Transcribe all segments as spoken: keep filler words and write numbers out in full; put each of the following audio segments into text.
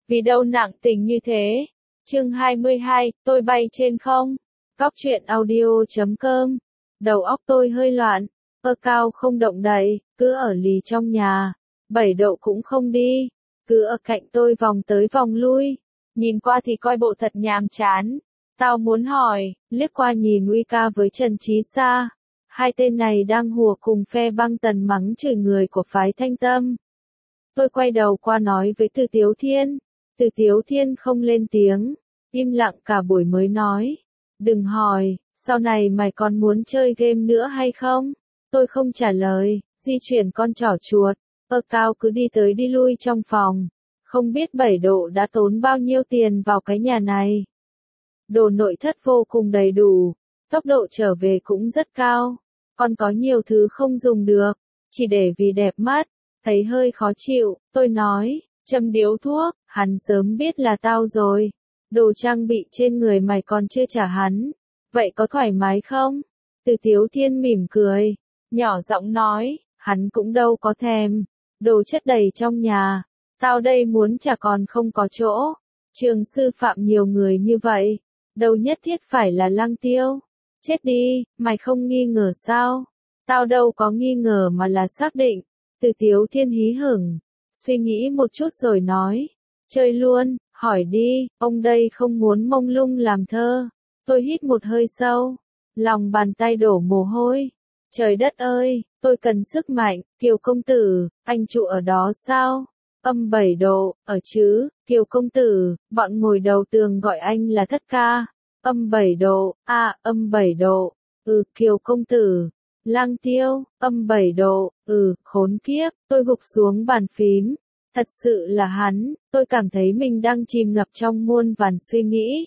Vì đâu nặng tình như thế? Chương hai mươi hai, tôi bay trên không. Góc truyện audio chấm com. Đầu óc tôi hơi loạn, ơ cao không động đậy, cứ ở lì trong nhà, bảy độ cũng không đi, cứ ở cạnh tôi vòng tới vòng lui, nhìn qua thì coi bộ thật nhàm chán. Tao muốn hỏi, liếc qua nhìn Wika với Trần Chí Sa, hai tên này đang hùa cùng phe băng tần mắng chửi người của phái Thanh Tâm. Tôi quay đầu qua nói với Từ Tiếu Thiên, Từ Tiếu Thiên không lên tiếng, im lặng cả buổi mới nói, đừng hỏi, sau này mày còn muốn chơi game nữa hay không? Tôi không trả lời, di chuyển con trỏ chuột, ơ cao cứ đi tới đi lui trong phòng, không biết bảy độ đã tốn bao nhiêu tiền vào cái nhà này. Đồ nội thất vô cùng đầy đủ, tốc độ trở về cũng rất cao, còn có nhiều thứ không dùng được, chỉ để vì đẹp mắt, thấy hơi khó chịu, tôi nói, châm điếu thuốc, hắn sớm biết là tao rồi, đồ trang bị trên người mày còn chưa trả hắn, vậy có thoải mái không? Từ Tiếu Thiên mỉm cười, nhỏ giọng nói, hắn cũng đâu có thèm, đồ chất đầy trong nhà, tao đây muốn trả còn không có chỗ, trường sư phạm nhiều người như vậy, đâu nhất thiết phải là Lăng Tiêu, chết đi, mày không nghi ngờ sao? Tao đâu có nghi ngờ mà là xác định. Từ Tiếu Thiên hí hửng, suy nghĩ một chút rồi nói, chơi luôn, hỏi đi, ông đây không muốn mông lung làm thơ. Tôi hít một hơi sâu, lòng bàn tay đổ mồ hôi. Trời đất ơi, tôi cần sức mạnh, Kiều công tử, anh trụ ở đó sao? Âm bảy độ, ở chứ, Kiều công tử, bọn ngồi đầu tường gọi anh là thất ca. Âm bảy độ, à, âm bảy độ, ừ, Kiều công tử. Lăng Tiêu, âm bảy độ, ừ, khốn kiếp, tôi gục xuống bàn phím. Thật sự là hắn, tôi cảm thấy mình đang chìm ngập trong muôn vàn suy nghĩ.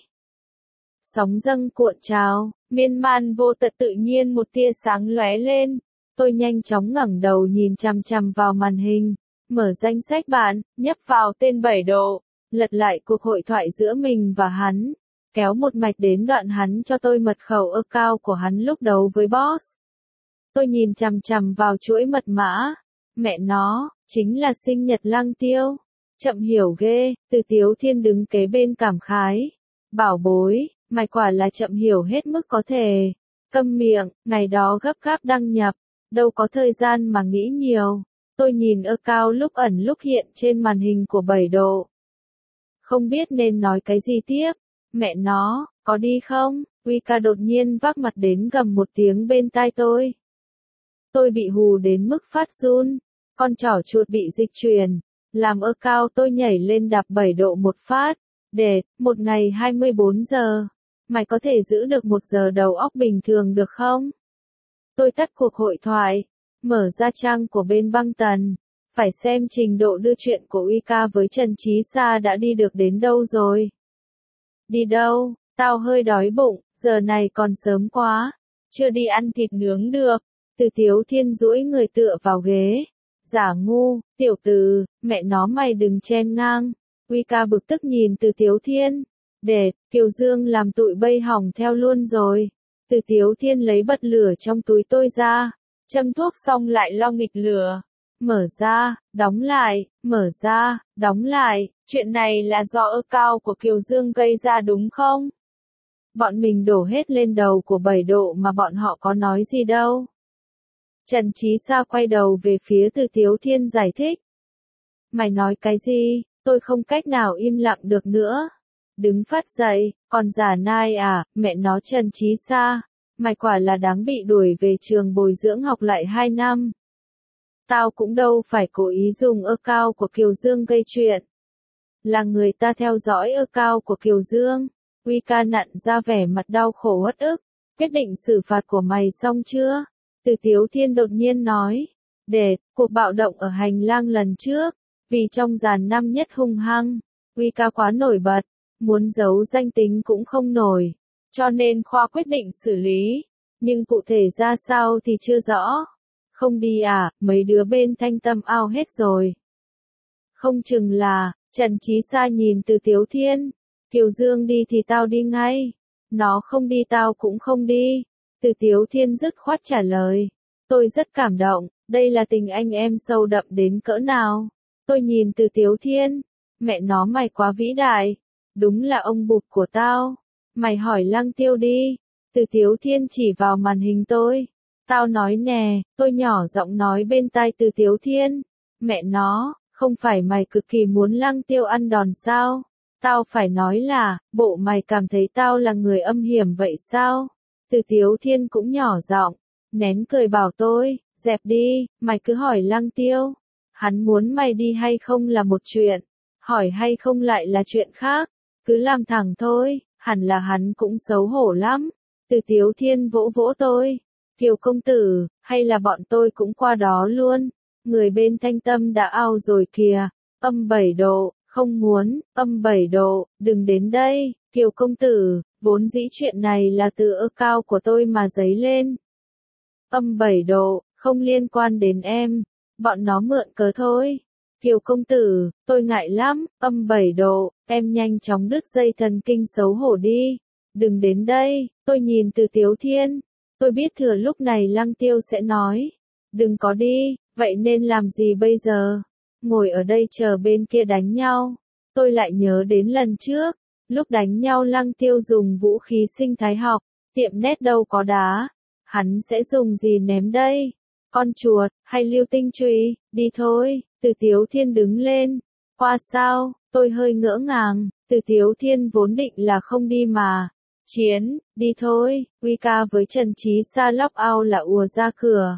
Sóng dâng cuộn trào, miên man vô tận tự nhiên một tia sáng lóe lên. Tôi nhanh chóng ngẩng đầu nhìn chằm chằm vào màn hình, mở danh sách bạn, nhấp vào tên bảy độ, lật lại cuộc hội thoại giữa mình và hắn, kéo một mạch đến đoạn hắn cho tôi mật khẩu ơ cao của hắn lúc đấu với boss. Tôi nhìn chằm chằm vào chuỗi mật mã, mẹ nó, chính là sinh nhật Lăng Tiêu. Chậm hiểu ghê, Từ Tiếu Thiên đứng kế bên cảm khái. Bảo bối, mày quả là chậm hiểu hết mức có thể. Câm miệng, ngày đó gấp gáp đăng nhập, đâu có thời gian mà nghĩ nhiều. Tôi nhìn ơ cao lúc ẩn lúc hiện trên màn hình của bảy độ. Không biết nên nói cái gì tiếp, mẹ nó, có đi không? Wika đột nhiên vác mặt đến gầm một tiếng bên tai tôi. Tôi bị hù đến mức phát run, con trỏ chuột bị dịch chuyển, làm ơ cao tôi nhảy lên đạp bảy độ một phát, để, một ngày hai mươi bốn giờ, mày có thể giữ được một giờ đầu óc bình thường được không? Tôi tắt cuộc hội thoại, mở ra trang của bên băng tần, phải xem trình độ đưa chuyện của Wika với Trần Chí Sa đã đi được đến đâu rồi. Đi đâu, tao hơi đói bụng, giờ này còn sớm quá, chưa đi ăn thịt nướng được. Từ Tiếu Thiên duỗi người tựa vào ghế. Giả ngu, tiểu từ, mẹ nó mày đừng chen ngang. Wika bực tức nhìn Từ Tiếu Thiên. Để, Kiều Dương làm tụi bây hỏng theo luôn rồi. Từ Tiếu Thiên lấy bật lửa trong túi tôi ra. Châm thuốc xong lại lo nghịch lửa. Mở ra, đóng lại, mở ra, đóng lại. Chuyện này là do ơ cao của Kiều Dương gây ra đúng không? Bọn mình đổ hết lên đầu của bảy độ mà bọn họ có nói gì đâu. Trần Chí Sa quay đầu về phía Từ Tiếu Thiên giải thích. Mày nói cái gì, tôi không cách nào im lặng được nữa. Đứng phát dậy, còn giả nai à, mẹ nó Trần Chí Sa, mày quả là đáng bị đuổi về trường bồi dưỡng học lại hai năm. Tao cũng đâu phải cố ý dùng ơ cao của Kiều Dương gây chuyện. Là người ta theo dõi ơ cao của Kiều Dương. Wika nặn ra vẻ mặt đau khổ uất ức. Quyết định xử phạt của mày xong chưa? Từ Tiếu Thiên đột nhiên nói, để, cuộc bạo động ở hành lang lần trước, vì trong dàn năm nhất hung hăng, Wika quá nổi bật, muốn giấu danh tính cũng không nổi, cho nên khoa quyết định xử lý, nhưng cụ thể ra sao thì chưa rõ. Không đi à, mấy đứa bên Thanh Tâm ao hết rồi. Không chừng là, Trần Chí Sa nhìn Từ Tiếu Thiên, Kiều Dương đi thì tao đi ngay, nó không đi tao cũng không đi. Từ Tiếu Thiên dứt khoát trả lời. Tôi rất cảm động, đây là tình anh em sâu đậm đến cỡ nào. Tôi nhìn Từ Tiếu Thiên, Mẹ nó mày quá vĩ đại. Đúng là ông bụt của tao. Mày hỏi Lăng Tiêu đi. Từ Tiếu Thiên chỉ vào màn hình tôi. Tao nói nè, tôi nhỏ giọng nói bên tai Từ Tiếu Thiên. Mẹ nó, không phải mày cực kỳ muốn Lăng Tiêu ăn đòn sao? Tao phải nói là, bộ mày cảm thấy tao là người âm hiểm vậy sao? Từ Tiếu Thiên cũng nhỏ giọng, nén cười bảo tôi, dẹp đi, mày cứ hỏi Lăng Tiêu. Hắn muốn mày đi hay không là một chuyện, hỏi hay không lại là chuyện khác. Cứ làm thẳng thôi, hẳn là hắn cũng xấu hổ lắm. Từ Tiếu Thiên vỗ vỗ tôi, Kiều công tử, hay là bọn tôi cũng qua đó luôn. Người bên Thanh Tâm đã ao rồi kìa, âm bảy độ, không muốn, âm bảy độ, đừng đến đây, Kiều công tử, vốn dĩ chuyện này là từ ơ cao của tôi mà dấy lên. Âm bảy độ, không liên quan đến em, bọn nó mượn cớ thôi. Kiều công tử, tôi ngại lắm, âm bảy độ, em nhanh chóng đứt dây thần kinh xấu hổ đi. Đừng đến đây, tôi nhìn Từ Tiếu Thiên. Tôi biết thừa lúc này Lăng Tiêu sẽ nói. Đừng có đi, vậy nên làm gì bây giờ? Ngồi ở đây chờ bên kia đánh nhau. Tôi lại nhớ đến lần trước. Lúc đánh nhau Lăng Tiêu dùng vũ khí sinh thái học. Tiệm nét đâu có đá. Hắn sẽ dùng gì ném đây? Con chuột, hay lưu tinh chùy? Đi thôi. Từ Tiếu Thiên đứng lên. Qua sao? Tôi hơi ngỡ ngàng. Từ Tiếu Thiên vốn định là không đi mà. Chiến, đi thôi. Uy ca với Trần Trí Sa lóc ao là ùa ra cửa.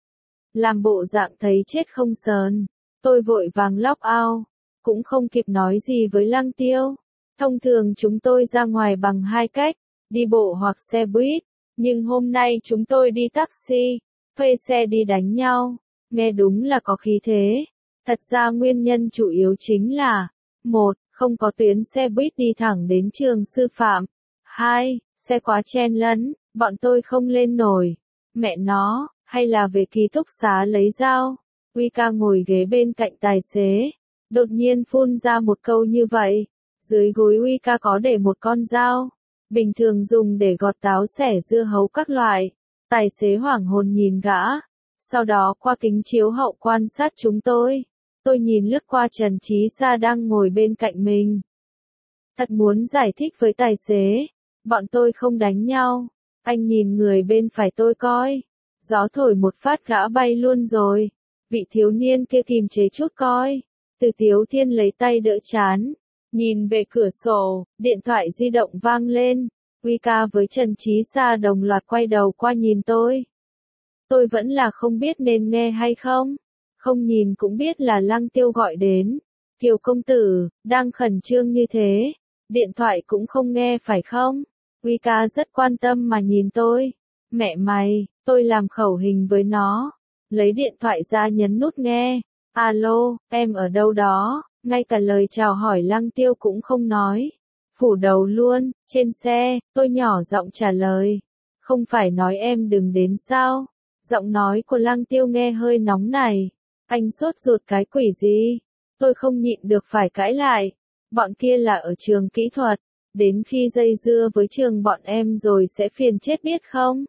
Làm bộ dạng thấy chết không sờn. Tôi vội vàng lóc ao. Cũng không kịp nói gì với Lăng Tiêu. Thông thường chúng tôi ra ngoài bằng hai cách. Đi bộ hoặc xe buýt. Nhưng hôm nay chúng tôi đi taxi. Thuê xe đi đánh nhau. Nghe đúng là có khí thế. Thật ra nguyên nhân chủ yếu chính là một. Không có tuyến xe buýt đi thẳng đến trường sư phạm. Hai. Xe quá chen lấn, bọn tôi không lên nổi. Mẹ nó, hay là về ký túc xá lấy dao. Uy ca ngồi ghế bên cạnh tài xế. Đột nhiên phun ra một câu như vậy. Dưới gối Uy ca có để một con dao. Bình thường dùng để gọt táo xẻ dưa hấu các loại. Tài xế hoảng hồn nhìn gã. Sau đó qua kính chiếu hậu quan sát chúng tôi. Tôi nhìn lướt qua Trần Trí Sa đang ngồi bên cạnh mình. Thật muốn giải thích với tài xế. Bọn tôi không đánh nhau. Anh nhìn người bên phải tôi coi. Gió thổi một phát gã bay luôn rồi. Vị thiếu niên kia kìm chế chút coi. Từ Tiếu Thiên lấy tay đỡ chán. Nhìn về cửa sổ, điện thoại di động vang lên. Uy ca với Trần Trí Sa đồng loạt quay đầu qua nhìn tôi. Tôi vẫn là không biết nên nghe hay không. Không nhìn cũng biết là Lăng Tiêu gọi đến. Kiều công tử, đang khẩn trương như thế. Điện thoại cũng không nghe phải không? Uy ca rất quan tâm mà nhìn tôi. Mẹ mày, tôi làm khẩu hình với nó. Lấy điện thoại ra nhấn nút nghe. Alo, em ở đâu đó? Ngay cả lời chào hỏi Lăng Tiêu cũng không nói. Phủ đầu luôn, trên xe, tôi nhỏ giọng trả lời. Không phải nói em đừng đến sao? Giọng nói của Lăng Tiêu nghe hơi nóng này. Anh sốt ruột cái quỷ gì? Tôi không nhịn được phải cãi lại. Bọn kia là ở trường kỹ thuật. Đến khi dây dưa với trường bọn em rồi sẽ phiền chết biết không?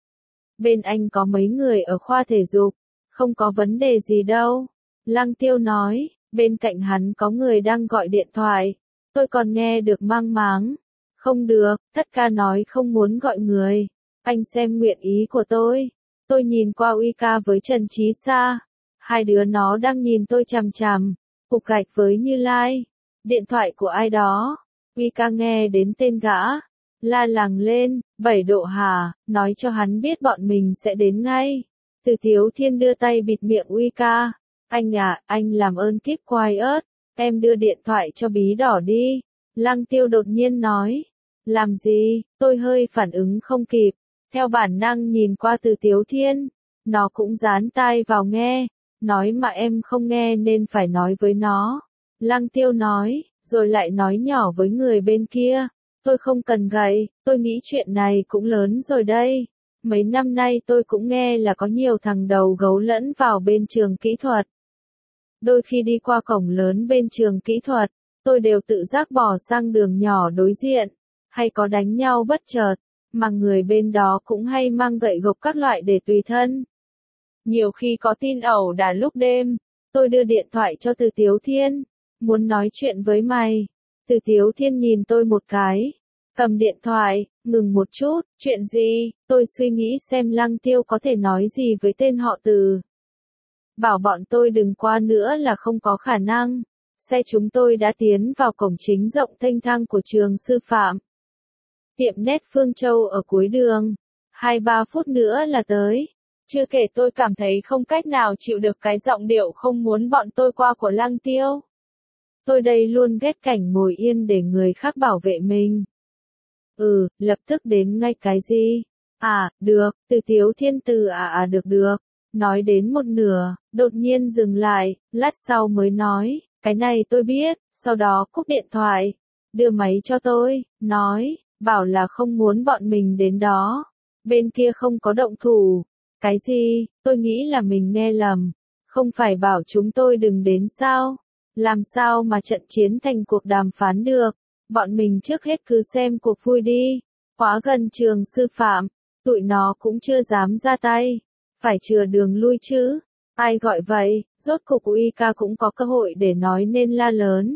Bên anh có mấy người ở khoa thể dục. Không có vấn đề gì đâu. Lăng Tiêu nói, bên cạnh hắn có người đang gọi điện thoại. Tôi còn nghe được mang máng. Không được, tất cả nói không muốn gọi người. Anh xem nguyện ý của tôi. Tôi nhìn qua Uy ca với Trần Trí Sa. Hai đứa nó đang nhìn tôi chằm chằm. Cục gạch với Như Lai. Điện thoại của ai đó. Uy ca nghe đến tên gã. La làng lên, bảy độ hả, nói cho hắn biết bọn mình sẽ đến ngay. Từ Tiếu Thiên đưa tay bịt miệng Uy ca. Anh à, anh làm ơn keep quiet. Em đưa điện thoại cho bí đỏ đi. Lăng Tiêu đột nhiên nói. Làm gì, tôi hơi phản ứng không kịp. Theo bản năng nhìn qua Từ Tiếu Thiên. Nó cũng dán tai vào nghe. Nói mà em không nghe nên phải nói với nó. Lăng Tiêu nói, rồi lại nói nhỏ với người bên kia. Tôi không cần gậy, tôi nghĩ chuyện này cũng lớn rồi đây. Mấy năm nay tôi cũng nghe là có nhiều thằng đầu gấu lẫn vào bên trường kỹ thuật. Đôi khi đi qua cổng lớn bên trường kỹ thuật, tôi đều tự giác bỏ sang đường nhỏ đối diện. Hay có đánh nhau bất chợt, mà người bên đó cũng hay mang gậy gộc các loại để tùy thân. Nhiều khi có tin ẩu đả lúc đêm, tôi đưa điện thoại cho Từ Tiếu Thiên. muốn nói chuyện với mày. Từ Tiếu Thiên nhìn tôi một cái, cầm điện thoại, ngừng một chút, chuyện gì, tôi suy nghĩ xem Lăng Tiêu có thể nói gì với tên họ Từ. Bảo bọn tôi đừng qua nữa là không có khả năng. Xe chúng tôi đã tiến vào cổng chính rộng thênh thang của trường sư phạm. Tiệm nét Phương Châu ở cuối đường. Hai ba phút nữa là tới. Chưa kể tôi cảm thấy không cách nào chịu được cái giọng điệu không muốn bọn tôi qua của Lăng Tiêu. Tôi đây luôn ghét cảnh ngồi yên để người khác bảo vệ mình. Ừ, lập tức đến ngay cái gì? À, được, Từ Tiếu Thiên Từ à à được được. Nói đến một nửa, đột nhiên dừng lại, lát sau mới nói, cái này tôi biết, sau đó cúp điện thoại, đưa máy cho tôi, nói, bảo là không muốn bọn mình đến đó, bên kia không có động thủ. Cái gì, tôi nghĩ là mình nghe lầm, không phải bảo chúng tôi đừng đến sao, làm sao mà trận chiến thành cuộc đàm phán được, bọn mình trước hết cứ xem cuộc vui đi, quá gần trường sư phạm, tụi nó cũng chưa dám ra tay. Phải chừa đường lui chứ. Ai gọi vậy, rốt cục Uy ca cũng có cơ hội để nói nên la lớn.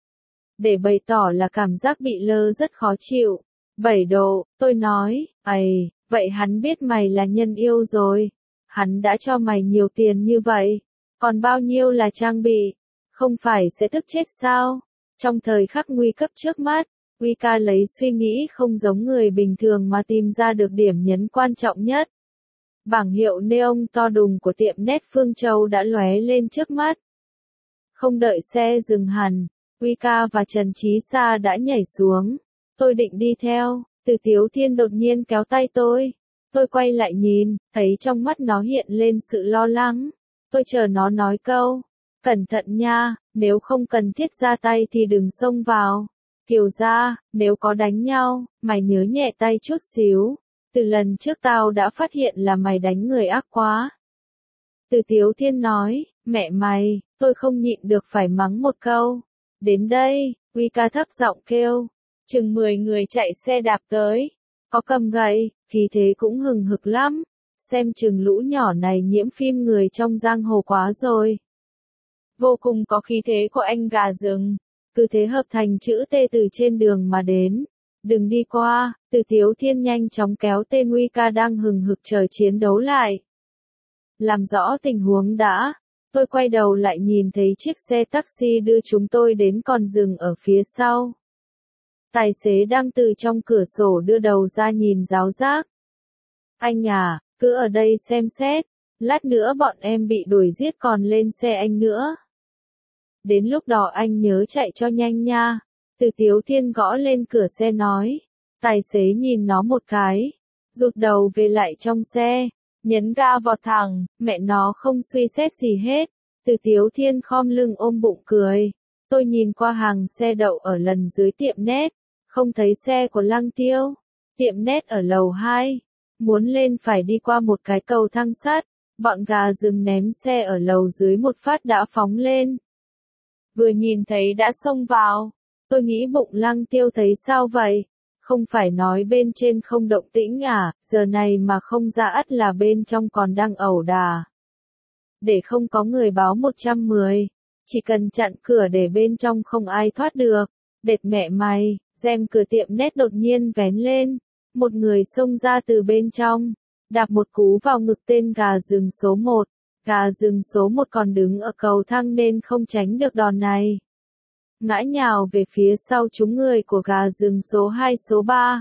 Để bày tỏ là cảm giác bị lơ rất khó chịu. Bảy độ, tôi nói, ầy, vậy hắn biết mày là nhân yêu rồi. Hắn đã cho mày nhiều tiền như vậy. Còn bao nhiêu là trang bị? Không phải sẽ tức chết sao? Trong thời khắc nguy cấp trước mắt, Uy ca lấy suy nghĩ không giống người bình thường mà tìm ra được điểm nhấn quan trọng nhất. Bảng hiệu neon to đùng của tiệm nét Phương Châu đã lóe lên trước mắt. Không đợi xe dừng hẳn, Uy ca và Trần Chí Sa đã nhảy xuống. Tôi định đi theo, Từ Tiếu Thiên đột nhiên kéo tay tôi. Tôi quay lại nhìn, thấy trong mắt nó hiện lên sự lo lắng. Tôi chờ nó nói câu, cẩn thận nha, nếu không cần thiết ra tay thì đừng xông vào. Kiều gia, nếu có đánh nhau, mày nhớ nhẹ tay chút xíu. Từ lần trước tao đã phát hiện là mày đánh người ác quá. Từ Tiếu Thiên nói, mẹ mày, tôi không nhịn được phải mắng một câu. Đến đây, Uy ca thấp giọng kêu. Chừng mười người chạy xe đạp tới. Có cầm gậy, khí thế cũng hừng hực lắm. Xem chừng lũ nhỏ này nhiễm phim người trong giang hồ quá rồi. Vô cùng có khí thế của anh gà rừng. Cứ thế hợp thành chữ T từ trên đường mà đến. Đừng đi qua, Từ Tiếu Thiên nhanh chóng kéo tên Uy ca đang hừng hực chờ chiến đấu lại. Làm rõ tình huống đã, tôi quay đầu lại nhìn thấy chiếc xe taxi đưa chúng tôi đến con rừng ở phía sau. Tài xế đang từ trong cửa sổ đưa đầu ra nhìn giáo giác. Anh à, cứ ở đây xem xét, lát nữa bọn em bị đuổi giết còn lên xe anh nữa. Đến lúc đó anh nhớ chạy cho nhanh nha. Từ Tiếu Thiên gõ lên cửa xe nói. Tài xế nhìn nó một cái, rụt đầu về lại trong xe, nhấn ga vọt thẳng, mẹ nó không suy xét gì hết. Từ Tiếu Thiên khom lưng ôm bụng cười. Tôi nhìn qua hàng xe đậu ở lần dưới tiệm nét, không thấy xe của Lăng Tiêu. Tiệm nét ở lầu hai, muốn lên phải đi qua một cái cầu thang sắt, bọn gà rừng ném xe ở lầu dưới một phát đã phóng lên. Vừa nhìn thấy đã xông vào. Tôi nghĩ bụng Lăng Tiêu thấy sao vậy? Không phải nói bên trên không động tĩnh à, giờ này mà không ra ắt là bên trong còn đang ẩu đà. Để không có người báo một trăm mười, chỉ cần chặn cửa để bên trong không ai thoát được. Đệt mẹ mày, rèm cửa tiệm nét đột nhiên vén lên, một người xông ra từ bên trong, đạp một cú vào ngực tên gà rừng số một. Gà rừng số một còn đứng ở cầu thang nên không tránh được đòn này. Ngã nhào về phía sau chúng người của gà rừng số hai số ba.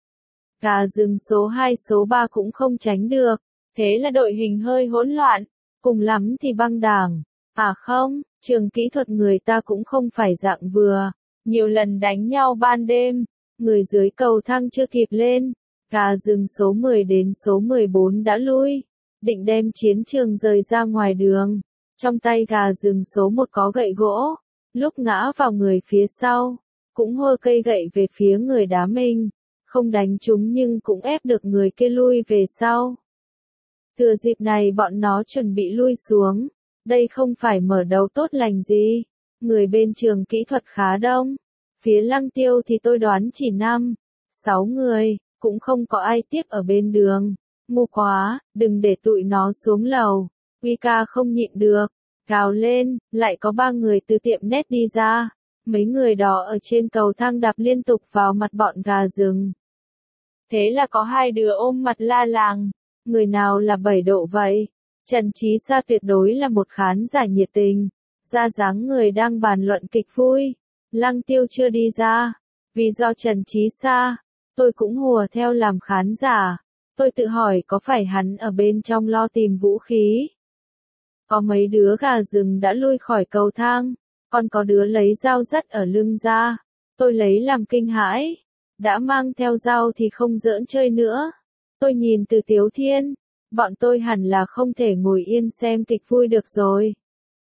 Gà rừng số hai số ba cũng không tránh được, thế là đội hình hơi hỗn loạn, cùng lắm thì băng đảng. À không, trường kỹ thuật người ta cũng không phải dạng vừa, nhiều lần đánh nhau ban đêm, người dưới cầu thang chưa kịp lên, gà rừng số mười đến số mười bốn đã lui, định đem chiến trường rời ra ngoài đường. Trong tay gà rừng số một có gậy gỗ. Lúc ngã vào người phía sau, cũng hơ cây gậy về phía người đá mình, không đánh chúng nhưng cũng ép được người kia lui về sau. Thừa dịp này bọn nó chuẩn bị lui xuống, đây không phải mở đầu tốt lành gì, người bên trường kỹ thuật khá đông, phía Lăng Tiêu thì tôi đoán chỉ năm, sáu người, cũng không có ai tiếp ở bên đường, ngu quá, đừng để tụi nó xuống lầu, Uy ca không nhịn được. Gào lên, lại có ba người từ tiệm nét đi ra. Mấy người đó ở trên cầu thang đạp liên tục vào mặt bọn gà rừng. Thế là có hai đứa ôm mặt la làng. Người nào là bảy độ vậy? Trần Chí Sa tuyệt đối là một khán giả nhiệt tình. Ra dáng người đang bàn luận kịch vui. Lăng Tiêu chưa đi ra. Vì do Trần Chí Sa, tôi cũng hùa theo làm khán giả. Tôi tự hỏi có phải hắn ở bên trong lo tìm vũ khí. Có mấy đứa gà rừng đã lui khỏi cầu thang. Còn có đứa lấy dao dắt ở lưng ra. Tôi lấy làm kinh hãi. Đã mang theo dao thì không giỡn chơi nữa. Tôi nhìn Từ Tiếu Thiên. Bọn tôi hẳn là không thể ngồi yên xem kịch vui được rồi.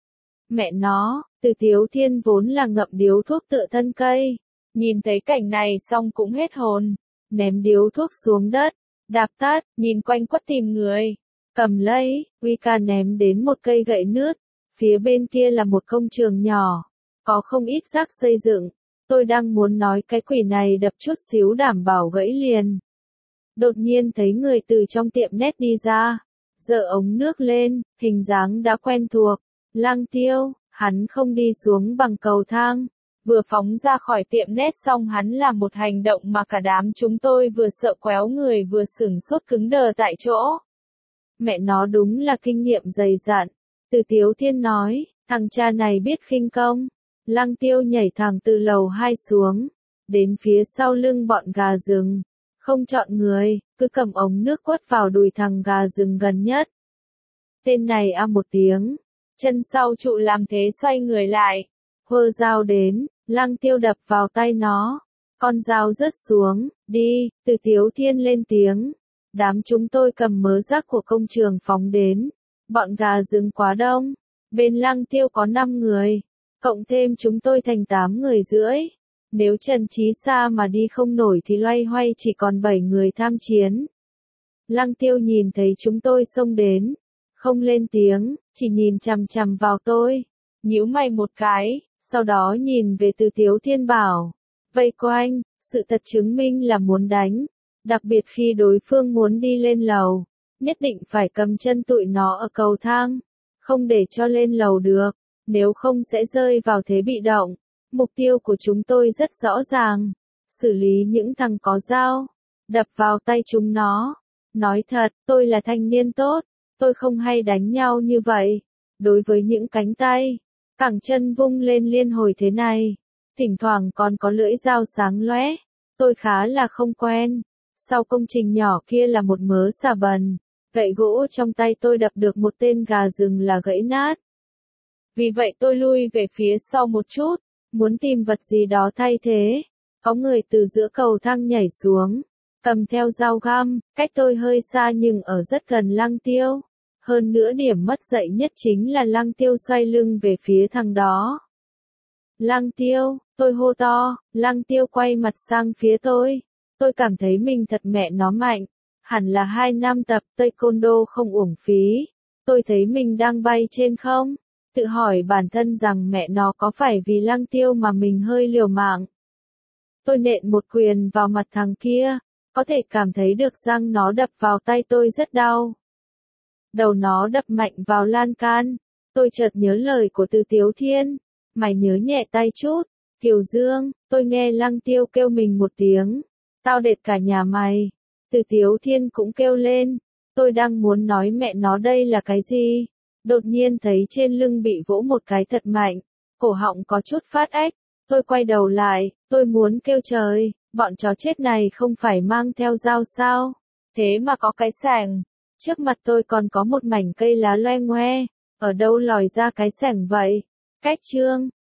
Mẹ nó, Từ Tiếu Thiên vốn là ngậm điếu thuốc tựa thân cây. Nhìn thấy cảnh này xong cũng hết hồn. Ném điếu thuốc xuống đất. Đạp tắt, nhìn quanh quất tìm người. Cầm lấy, Uy Ca ném đến một cây gậy nướt. Phía bên kia là một công trường nhỏ. Có không ít rác xây dựng. Tôi đang muốn nói cái quỷ này đập chút xíu đảm bảo gãy liền. Đột nhiên thấy người từ trong tiệm nét đi ra. Giở ống nước lên, hình dáng đã quen thuộc. Lăng Tiêu, hắn không đi xuống bằng cầu thang. Vừa phóng ra khỏi tiệm nét xong hắn làm một hành động mà cả đám chúng tôi vừa sợ quéo người vừa sửng sốt cứng đờ tại chỗ. Mẹ nó đúng là kinh nghiệm dày dặn. Từ Tiếu Thiên nói, thằng cha này biết khinh công. Lăng Tiêu nhảy thẳng từ lầu hai xuống, đến phía sau lưng bọn gà rừng. Không chọn người, cứ cầm ống nước quất vào đùi thằng gà rừng gần nhất. Tên này a một tiếng, chân sau trụ làm thế xoay người lại. Hơ dao đến, Lăng Tiêu đập vào tay nó. Con dao rớt xuống, đi, Từ Tiếu Thiên lên tiếng. Đám chúng tôi cầm mớ rác của công trường phóng đến. Bọn gà rừng quá đông. Bên Lăng Tiêu có năm người. Cộng thêm chúng tôi thành tám người rưỡi. Nếu Trần Chí Sa mà đi không nổi thì loay hoay chỉ còn bảy người tham chiến. Lăng Tiêu nhìn thấy chúng tôi xông đến. Không lên tiếng, chỉ nhìn chằm chằm vào tôi. Nhíu mày một cái, sau đó nhìn về Từ Tiếu Thiên bảo. Vây quanh, sự thật chứng minh là muốn đánh. Đặc biệt khi đối phương muốn đi lên lầu. Nhất định phải cầm chân tụi nó ở cầu thang. Không để cho lên lầu được. Nếu không sẽ rơi vào thế bị động. Mục tiêu của chúng tôi rất rõ ràng. Xử lý những thằng có dao. Đập vào tay chúng nó. Nói thật, tôi là thanh niên tốt. Tôi không hay đánh nhau như vậy. Đối với những cánh tay, cẳng chân vung lên liên hồi thế này. Thỉnh thoảng còn có lưỡi dao sáng lóe. Tôi khá là không quen. Sau công trình nhỏ kia là một mớ xà bần. Gậy gỗ trong tay tôi đập được một tên gà rừng là gãy nát. Vì vậy tôi lui về phía sau một chút, muốn tìm vật gì đó thay thế. Có người từ giữa cầu thang nhảy xuống, cầm theo dao găm, cách tôi hơi xa nhưng ở rất gần Lăng Tiêu. Hơn nữa điểm mất dạy nhất chính là Lăng Tiêu xoay lưng về phía thằng đó. Lăng Tiêu, tôi hô to, Lăng Tiêu quay mặt sang phía tôi. Tôi cảm thấy mình thật mẹ nó mạnh. Hẳn là hai năm tập taekwondo không uổng phí. Tôi thấy mình đang bay trên không. Tự hỏi bản thân rằng mẹ nó có phải vì Lăng Tiêu mà mình hơi liều mạng. Tôi nện một quyền vào mặt thằng kia. Có thể cảm thấy được răng nó đập vào tay tôi rất đau. Đầu nó đập mạnh vào lan can. Tôi chợt nhớ lời của Từ Tiếu Thiên. Mày nhớ nhẹ tay chút. Kiều Dương, tôi nghe Lăng Tiêu kêu mình một tiếng. Tao đệt cả nhà mày. Từ Tiếu Thiên cũng kêu lên. Tôi đang muốn nói mẹ nó đây là cái gì. Đột nhiên thấy trên lưng bị vỗ một cái thật mạnh. Cổ họng có chút phát ếch. Tôi quay đầu lại. Tôi muốn kêu trời. Bọn chó chết này không phải mang theo dao sao. Thế mà có cái xẻng. Trước mặt tôi còn có một mảnh cây lá loe ngoe. Ở đâu lòi ra cái xẻng vậy? Cách chương.